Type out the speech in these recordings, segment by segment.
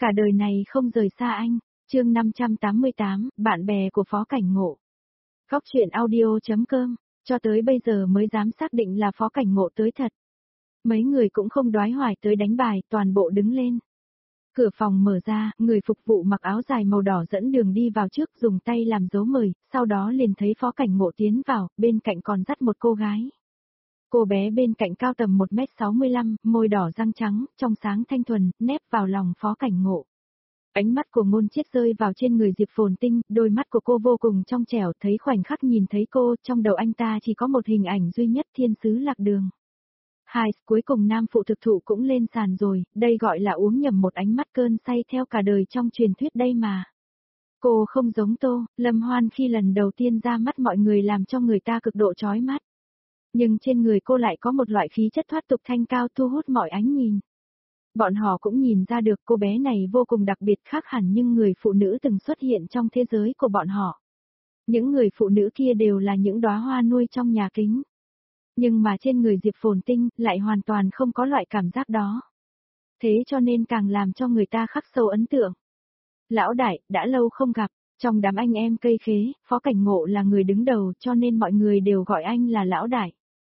Cả đời này không rời xa anh. Chương 588, bạn bè của Phó Cảnh Ngộ. Góc truyện audio.com, cho tới bây giờ mới dám xác định là Phó Cảnh Ngộ tới thật. Mấy người cũng không đoái hoài tới đánh bài, toàn bộ đứng lên. Cửa phòng mở ra, người phục vụ mặc áo dài màu đỏ dẫn đường đi vào trước, dùng tay làm dấu mời, sau đó liền thấy Phó Cảnh Ngộ tiến vào, bên cạnh còn dắt một cô gái. Cô bé bên cạnh cao tầm 1m65, môi đỏ răng trắng, trong sáng thanh thuần, nép vào lòng Phó Cảnh Ngộ. Ánh mắt của Ngôn Chiết rơi vào trên người Diệp Phồn Tinh, đôi mắt của cô vô cùng trong trẻo, thấy khoảnh khắc nhìn thấy cô, trong đầu anh ta chỉ có một hình ảnh duy nhất, thiên sứ lạc đường. Hai, cuối cùng nam phụ thực thụ cũng lên sàn rồi, đây gọi là uống nhầm một ánh mắt cơn say theo cả đời trong truyền thuyết đây mà. Cô không giống Tô Lâm Hoan khi lần đầu tiên ra mắt mọi người làm cho người ta cực độ chói mắt. Nhưng trên người cô lại có một loại khí chất thoát tục thanh cao thu hút mọi ánh nhìn. Bọn họ cũng nhìn ra được cô bé này vô cùng đặc biệt khác hẳn những người phụ nữ từng xuất hiện trong thế giới của bọn họ. Những người phụ nữ kia đều là những đóa hoa nuôi trong nhà kính. Nhưng mà trên người Diệp Phồn Tinh lại hoàn toàn không có loại cảm giác đó. Thế cho nên càng làm cho người ta khắc sâu ấn tượng. Lão đại, đã lâu không gặp, trong đám anh em cây khế, Phó Cảnh Ngộ là người đứng đầu cho nên mọi người đều gọi anh là lão đại.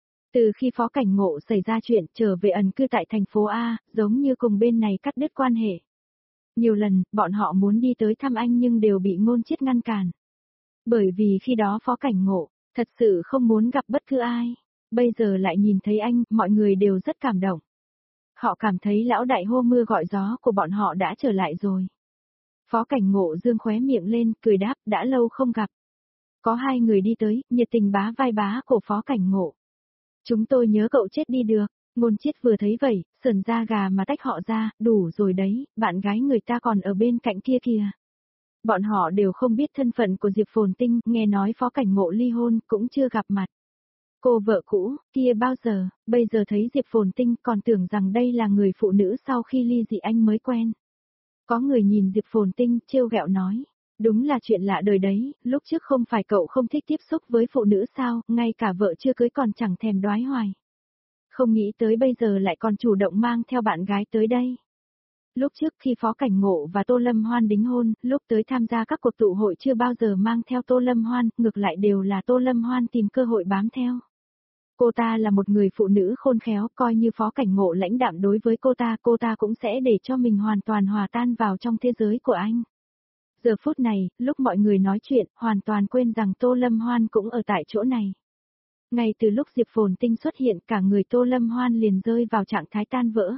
Từ khi Phó Cảnh Ngộ xảy ra chuyện trở về ẩn cư tại thành phố A, giống như cùng bên này cắt đứt quan hệ. Nhiều lần, bọn họ muốn đi tới thăm anh nhưng đều bị Ngôn Chiết ngăn cản. Bởi vì khi đó Phó Cảnh Ngộ, thật sự không muốn gặp bất cứ ai. Bây giờ lại nhìn thấy anh, mọi người đều rất cảm động. Họ cảm thấy lão đại hô mưa gọi gió của bọn họ đã trở lại rồi. Phó Cảnh Ngộ dương khóe miệng lên, cười đáp, đã lâu không gặp. Có hai người đi tới, nhiệt tình bá vai bá của Phó Cảnh Ngộ. Chúng tôi nhớ cậu chết đi được. Ngôn Chiết vừa thấy vậy, sườn da gà mà tách họ ra, đủ rồi đấy, bạn gái người ta còn ở bên cạnh kia kìa. Bọn họ đều không biết thân phận của Diệp Phồn Tinh, nghe nói Phó Cảnh Ngộ ly hôn, cũng chưa gặp mặt. Cô vợ cũ, kia bao giờ, bây giờ thấy Diệp Phồn Tinh còn tưởng rằng đây là người phụ nữ sau khi ly dị anh mới quen. Có người nhìn Diệp Phồn Tinh, trêu ghẹo nói. Đúng là chuyện lạ đời đấy, lúc trước không phải cậu không thích tiếp xúc với phụ nữ sao, ngay cả vợ chưa cưới còn chẳng thèm đoái hoài. Không nghĩ tới bây giờ lại còn chủ động mang theo bạn gái tới đây. Lúc trước khi Phó Cảnh Ngộ và Tô Lâm Hoan đính hôn, lúc tới tham gia các cuộc tụ hội chưa bao giờ mang theo Tô Lâm Hoan, ngược lại đều là Tô Lâm Hoan tìm cơ hội bám theo. Cô ta là một người phụ nữ khôn khéo, coi như Phó Cảnh Ngộ lãnh đạm đối với cô ta cũng sẽ để cho mình hoàn toàn hòa tan vào trong thế giới của anh. Giờ phút này, lúc mọi người nói chuyện, hoàn toàn quên rằng Tô Lâm Hoan cũng ở tại chỗ này. Ngay từ lúc Diệp Phồn Tinh xuất hiện, cả người Tô Lâm Hoan liền rơi vào trạng thái tan vỡ.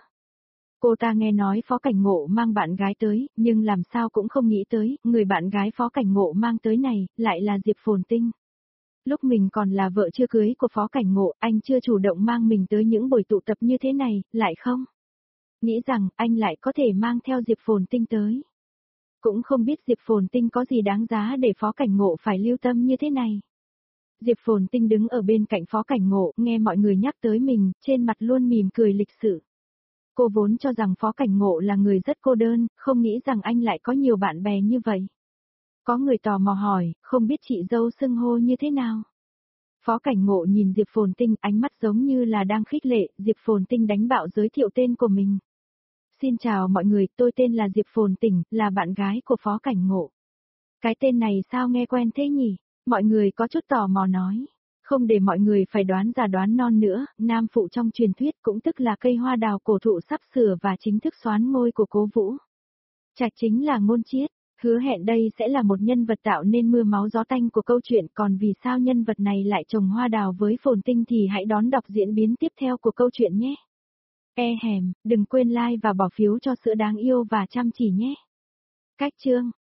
Cô ta nghe nói Phó Cảnh Ngộ mang bạn gái tới, nhưng làm sao cũng không nghĩ tới, người bạn gái Phó Cảnh Ngộ mang tới này, lại là Diệp Phồn Tinh. Lúc mình còn là vợ chưa cưới của Phó Cảnh Ngộ, anh chưa chủ động mang mình tới những buổi tụ tập như thế này, lại không? Nghĩ rằng anh lại có thể mang theo Diệp Phồn Tinh tới. Cũng không biết Diệp Phồn Tinh có gì đáng giá để Phó Cảnh Ngộ phải lưu tâm như thế này. Diệp Phồn Tinh đứng ở bên cạnh Phó Cảnh Ngộ, nghe mọi người nhắc tới mình, trên mặt luôn mỉm cười lịch sự. Cô vốn cho rằng Phó Cảnh Ngộ là người rất cô đơn, không nghĩ rằng anh lại có nhiều bạn bè như vậy. Có người tò mò hỏi, không biết chị dâu xưng hô như thế nào? Phó Cảnh Ngộ nhìn Diệp Phồn Tinh, ánh mắt giống như là đang khích lệ, Diệp Phồn Tinh đánh bạo giới thiệu tên của mình. Xin chào mọi người, tôi tên là Diệp Phồn Tinh, là bạn gái của Phó Cảnh Ngộ. Cái tên này sao nghe quen thế nhỉ? Mọi người có chút tò mò nói. Không để mọi người phải đoán già đoán non nữa, nam phụ trong truyền thuyết cũng tức là cây hoa đào cổ thụ sắp sửa và chính thức soán ngôi của Cố Vũ. Trạch chính là Ngôn Chiết, hứa hẹn đây sẽ là một nhân vật tạo nên mưa máu gió tanh của câu chuyện, còn vì sao nhân vật này lại trồng hoa đào với Phồn Tinh thì hãy đón đọc diễn biến tiếp theo của câu chuyện nhé. Hèm, đừng quên like và bỏ phiếu cho Sữa Đáng Yêu và Chăm Chỉ nhé. Cách chương